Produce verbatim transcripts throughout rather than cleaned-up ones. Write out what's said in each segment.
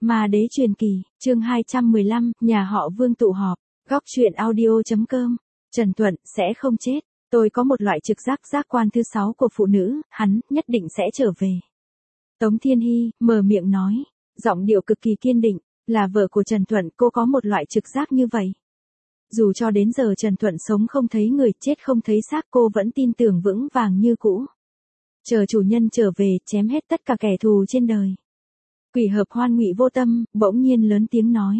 Ma đế truyền kỳ, chương hai trăm mười lăm, nhà họ Vương tụ họp, góc truyện audio.com, Trần Thuận, sẽ không chết, tôi có một loại trực giác giác quan thứ sáu của phụ nữ, hắn, nhất định sẽ trở về. Tống Thiên Hy, mở miệng nói, giọng điệu cực kỳ kiên định, là vợ của Trần Thuận, cô có một loại trực giác như vậy. Dù cho đến giờ Trần Thuận sống không thấy người, chết không thấy xác, cô vẫn tin tưởng vững vàng như cũ. Chờ chủ nhân trở về, chém hết tất cả kẻ thù trên đời. Quỷ hợp hoan Ngụy Vô Tâm bỗng nhiên lớn tiếng nói.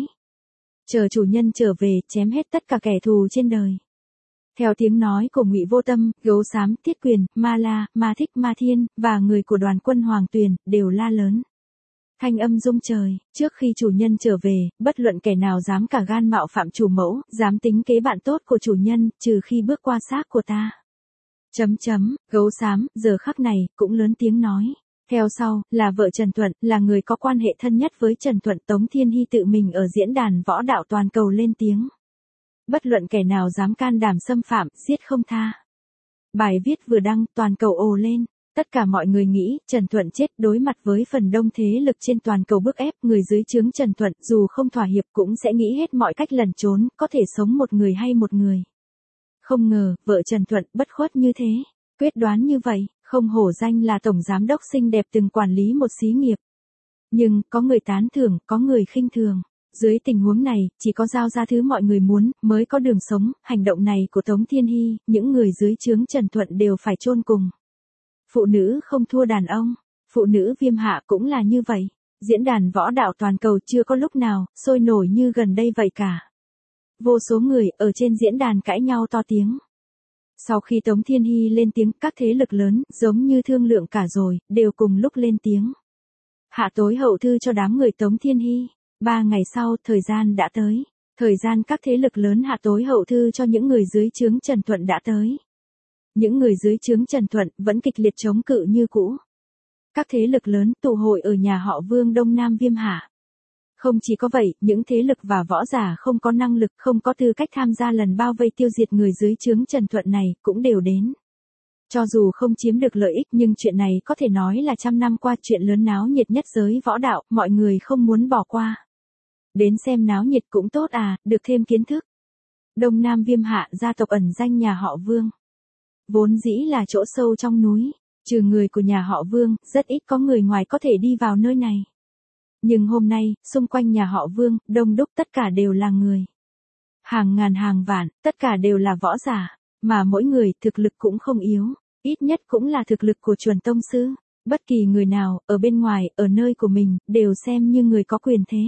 Chờ chủ nhân trở về, chém hết tất cả kẻ thù trên đời. Theo tiếng nói của Ngụy Vô Tâm, Gấu Xám, Thiết Quyền, Ma La, Ma Thích, Ma Thiên, và người của đoàn quân Hoàng Tuyền, đều la lớn. Thanh âm rung trời, trước khi chủ nhân trở về, bất luận kẻ nào dám cả gan mạo phạm chủ mẫu, dám tính kế bạn tốt của chủ nhân, trừ khi bước qua xác của ta. Chấm chấm, Gấu Xám, giờ khắc này, cũng lớn tiếng nói. Theo sau, là vợ Trần Thuận, là người có quan hệ thân nhất với Trần Thuận. Tống Thiên Hy tự mình ở diễn đàn võ đạo toàn cầu lên tiếng. Bất luận kẻ nào dám can đảm xâm phạm, giết không tha. Bài viết vừa đăng, toàn cầu ồ lên. Tất cả mọi người nghĩ, Trần Thuận chết, đối mặt với phần đông thế lực trên toàn cầu bức ép, người dưới trướng Trần Thuận, dù không thỏa hiệp cũng sẽ nghĩ hết mọi cách lẩn trốn, có thể sống một người hay một người. Không ngờ, vợ Trần Thuận, bất khuất như thế. Quyết đoán như vậy, không hổ danh là tổng giám đốc xinh đẹp từng quản lý một xí nghiệp. Nhưng, có người tán thưởng, có người khinh thường. Dưới tình huống này, chỉ có giao ra thứ mọi người muốn, mới có đường sống. Hành động này của Tống Thiên Hy, những người dưới trướng Trần Thuận đều phải chôn cùng. Phụ nữ không thua đàn ông, phụ nữ Viêm Hạ cũng là như vậy. Diễn đàn võ đạo toàn cầu chưa có lúc nào, sôi nổi như gần đây vậy cả. Vô số người, ở trên diễn đàn cãi nhau to tiếng. Sau khi Tống Thiên Hy lên tiếng, các thế lực lớn, giống như thương lượng cả rồi, đều cùng lúc lên tiếng. Hạ tối hậu thư cho đám người Tống Thiên Hy. Ba ngày sau, thời gian đã tới. Thời gian các thế lực lớn hạ tối hậu thư cho những người dưới trướng Trần Thuận đã tới. Những người dưới trướng Trần Thuận vẫn kịch liệt chống cự như cũ. Các thế lực lớn tụ hội ở nhà họ Vương Đông Nam Viêm Hạ. Không chỉ có vậy, những thế lực và võ giả không có năng lực, không có tư cách tham gia lần bao vây tiêu diệt người dưới trướng Trần Thuận này, cũng đều đến. Cho dù không chiếm được lợi ích nhưng chuyện này có thể nói là trăm năm qua chuyện lớn náo nhiệt nhất giới võ đạo, mọi người không muốn bỏ qua. Đến xem náo nhiệt cũng tốt à, được thêm kiến thức. Đông Nam Viêm Hạ, gia tộc ẩn danh nhà họ Vương. Vốn dĩ là chỗ sâu trong núi, trừ người của nhà họ Vương, rất ít có người ngoài có thể đi vào nơi này. Nhưng hôm nay, xung quanh nhà họ Vương, đông đúc tất cả đều là người. Hàng ngàn hàng vạn, tất cả đều là võ giả, mà mỗi người thực lực cũng không yếu, ít nhất cũng là thực lực của chuẩn tông sư. Bất kỳ người nào, ở bên ngoài, ở nơi của mình, đều xem như người có quyền thế.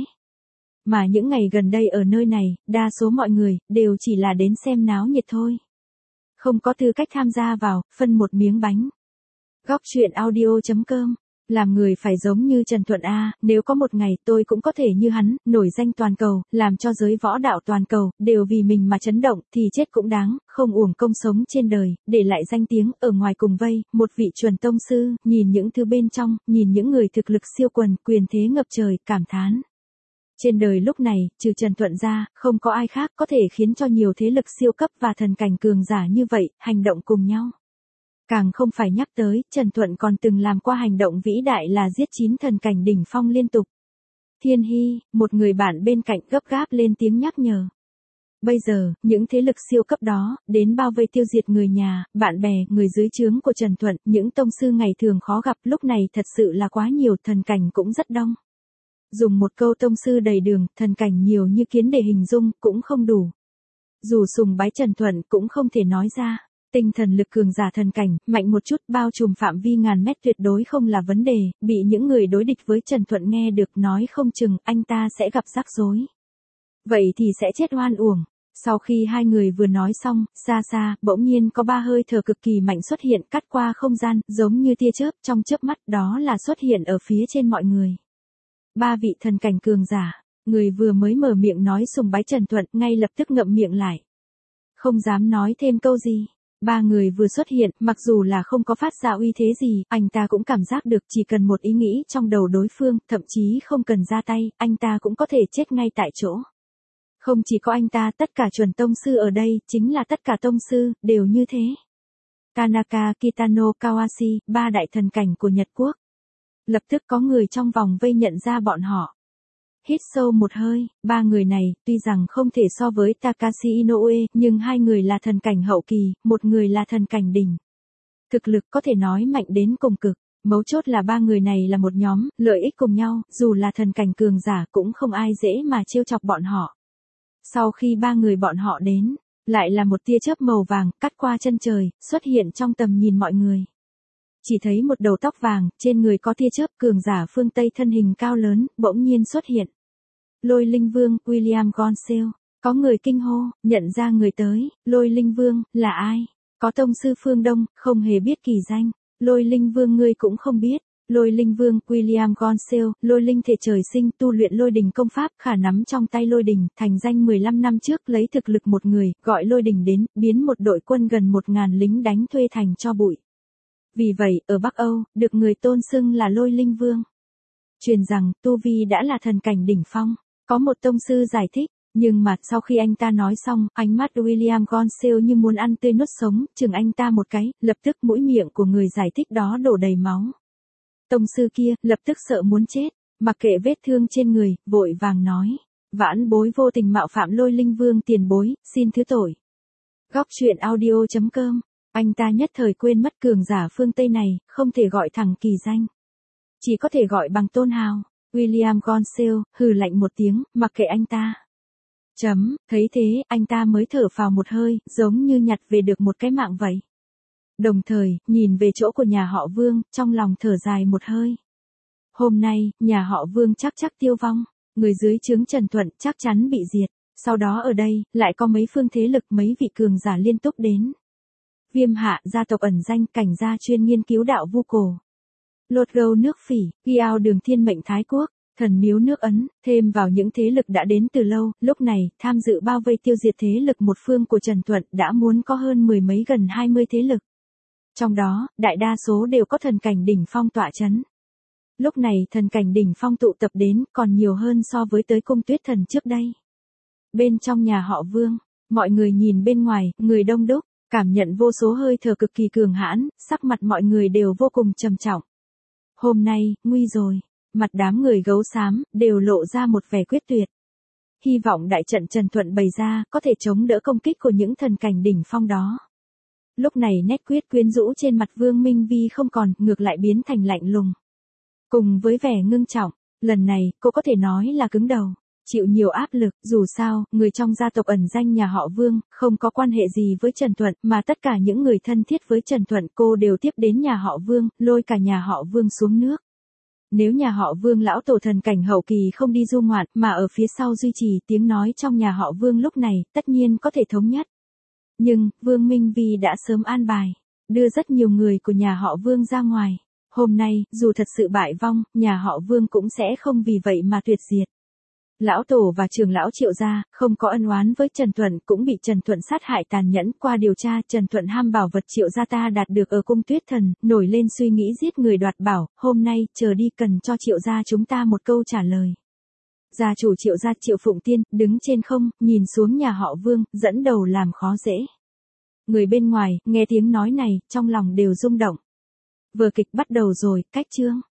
Mà những ngày gần đây ở nơi này, đa số mọi người, đều chỉ là đến xem náo nhiệt thôi. Không có tư cách tham gia vào, phân một miếng bánh. Góc truyện audio.com, làm người phải giống như Trần Thuận A, nếu có một ngày tôi cũng có thể như hắn, nổi danh toàn cầu, làm cho giới võ đạo toàn cầu, đều vì mình mà chấn động, thì chết cũng đáng, không uổng công sống trên đời, để lại danh tiếng, ở ngoài cùng vây, một vị chuẩn tông sư, nhìn những thứ bên trong, nhìn những người thực lực siêu quần, quyền thế ngập trời, cảm thán. Trên đời lúc này, trừ Trần Thuận ra, không có ai khác có thể khiến cho nhiều thế lực siêu cấp và thần cảnh cường giả như vậy, hành động cùng nhau. Càng không phải nhắc tới, Trần Thuận còn từng làm qua hành động vĩ đại là giết chín thần cảnh đỉnh phong liên tục. Thiên Hy, một người bạn bên cạnh gấp gáp lên tiếng nhắc nhở. Bây giờ, những thế lực siêu cấp đó, đến bao vây tiêu diệt người nhà, bạn bè, người dưới trướng của Trần Thuận, những tông sư ngày thường khó gặp lúc này thật sự là quá nhiều, thần cảnh cũng rất đông. Dùng một câu tông sư đầy đường, thần cảnh nhiều như kiến để hình dung, cũng không đủ. Dù sùng bái Trần Thuận cũng không thể nói ra. Tinh thần lực cường giả thần cảnh, mạnh một chút, bao trùm phạm vi ngàn mét tuyệt đối không là vấn đề, bị những người đối địch với Trần Thuận nghe được nói không chừng, anh ta sẽ gặp rắc rối. Vậy thì sẽ chết oan uổng. Sau khi hai người vừa nói xong, xa xa, bỗng nhiên có ba hơi thở cực kỳ mạnh xuất hiện cắt qua không gian, giống như tia chớp, trong chớp mắt, đó là xuất hiện ở phía trên mọi người. Ba vị thần cảnh cường giả, người vừa mới mở miệng nói sùng bái Trần Thuận, ngay lập tức ngậm miệng lại. Không dám nói thêm câu gì. Ba người vừa xuất hiện, mặc dù là không có phát ra uy thế gì, anh ta cũng cảm giác được chỉ cần một ý nghĩ trong đầu đối phương, thậm chí không cần ra tay, anh ta cũng có thể chết ngay tại chỗ. Không chỉ có anh ta, tất cả chuẩn tông sư ở đây, chính là tất cả tông sư, đều như thế. Tanaka, Kitano, Kawase, ba đại thần cảnh của Nhật Quốc. Lập tức có người trong vòng vây nhận ra bọn họ. Hít sâu một hơi, ba người này, tuy rằng không thể so với Takashi Inoue, nhưng hai người là thần cảnh hậu kỳ, một người là thần cảnh đỉnh. Thực lực có thể nói mạnh đến cùng cực, mấu chốt là ba người này là một nhóm, lợi ích cùng nhau, dù là thần cảnh cường giả cũng không ai dễ mà trêu chọc bọn họ. Sau khi ba người bọn họ đến, lại là một tia chớp màu vàng, cắt qua chân trời, xuất hiện trong tầm nhìn mọi người. Chỉ thấy một đầu tóc vàng, trên người có tia chớp, cường giả phương Tây thân hình cao lớn, bỗng nhiên xuất hiện. Lôi Linh Vương, William Gonsale. Có người kinh hô, nhận ra người tới, Lôi Linh Vương, là ai? Có tông sư phương Đông, không hề biết kỳ danh. Lôi Linh Vương ngươi cũng không biết. Lôi Linh Vương, William Gonsale, lôi linh thể trời sinh, tu luyện lôi đình công pháp, khả nắm trong tay lôi đình, thành danh mười lăm năm trước lấy thực lực một người, gọi lôi đình đến, biến một đội quân gần một ngàn lính đánh thuê thành cho bụi. Vì vậy, ở Bắc Âu, được người tôn xưng là Lôi Linh Vương. Truyền rằng, Tu Vi đã là thần cảnh đỉnh phong. Có một tông sư giải thích, nhưng mà sau khi anh ta nói xong, ánh mắt William Gonsale như muốn ăn tươi nuốt sống, chừng anh ta một cái, lập tức mũi miệng của người giải thích đó đổ đầy máu. Tông sư kia, lập tức sợ muốn chết, mặc kệ vết thương trên người, vội vàng nói. Vãn bối vô tình mạo phạm Lôi Linh Vương tiền bối, xin thứ tội. Góc truyện audio chấm com. Anh ta nhất thời quên mất cường giả phương Tây này, không thể gọi thẳng kỳ danh. Chỉ có thể gọi bằng tôn hào. William Gonsale, hừ lạnh một tiếng, mặc kệ anh ta. Chấm, thấy thế, anh ta mới thở phào một hơi, giống như nhặt về được một cái mạng vậy. Đồng thời, nhìn về chỗ của nhà họ Vương, trong lòng thở dài một hơi. Hôm nay, nhà họ Vương chắc chắc tiêu vong, người dưới trướng Trần Thuận chắc chắn bị diệt. Sau đó ở đây, lại có mấy phương thế lực mấy vị cường giả liên tục đến. Viêm Hạ, gia tộc ẩn danh, cảnh gia chuyên nghiên cứu đạo vu cổ. Lột gâu nước Phỉ, Giao đường thiên mệnh Thái Quốc, thần miếu nước Ấn, thêm vào những thế lực đã đến từ lâu, lúc này, tham dự bao vây tiêu diệt thế lực một phương của Trần Thuận đã muốn có hơn mười mấy gần hai mươi thế lực. Trong đó, đại đa số đều có thần cảnh đỉnh phong tọa chấn. Lúc này thần cảnh đỉnh phong tụ tập đến còn nhiều hơn so với tới cung tuyết thần trước đây. Bên trong nhà họ Vương, mọi người nhìn bên ngoài, người đông đúc, cảm nhận vô số hơi thở cực kỳ cường hãn, sắc mặt mọi người đều vô cùng trầm trọng. Hôm nay, nguy rồi, mặt đám người gấu xám, đều lộ ra một vẻ quyết tuyệt. Hy vọng đại trận Trần Thuận bày ra, có thể chống đỡ công kích của những thần cảnh đỉnh phong đó. Lúc này nét quyết quyến rũ trên mặt Vương Minh Vi không còn, ngược lại biến thành lạnh lùng. Cùng với vẻ ngưng trọng, lần này, cô có thể nói là cứng đầu, chịu nhiều áp lực, dù sao, người trong gia tộc ẩn danh nhà họ Vương, không có quan hệ gì với Trần Thuận, mà tất cả những người thân thiết với Trần Thuận cô đều tiếp đến nhà họ Vương, lôi cả nhà họ Vương xuống nước. Nếu nhà họ Vương lão tổ thần cảnh hậu kỳ không đi du ngoạn, mà ở phía sau duy trì tiếng nói trong nhà họ Vương lúc này, tất nhiên có thể thống nhất. Nhưng, Vương Minh Vi đã sớm an bài, đưa rất nhiều người của nhà họ Vương ra ngoài. Hôm nay, dù thật sự bại vong, nhà họ Vương cũng sẽ không vì vậy mà tuyệt diệt. Lão tổ và trưởng lão Triệu gia, không có ân oán với Trần Thuận, cũng bị Trần Thuận sát hại tàn nhẫn. Qua điều tra, Trần Thuận ham bảo vật Triệu gia ta đạt được ở cung tuyết thần, nổi lên suy nghĩ giết người đoạt bảo, hôm nay, chờ đi cần cho Triệu gia chúng ta một câu trả lời. Gia chủ Triệu gia Triệu Phụng Tiên, đứng trên không, nhìn xuống nhà họ Vương, dẫn đầu làm khó dễ. Người bên ngoài, nghe tiếng nói này, trong lòng đều rung động. Vở kịch bắt đầu rồi, cách chương.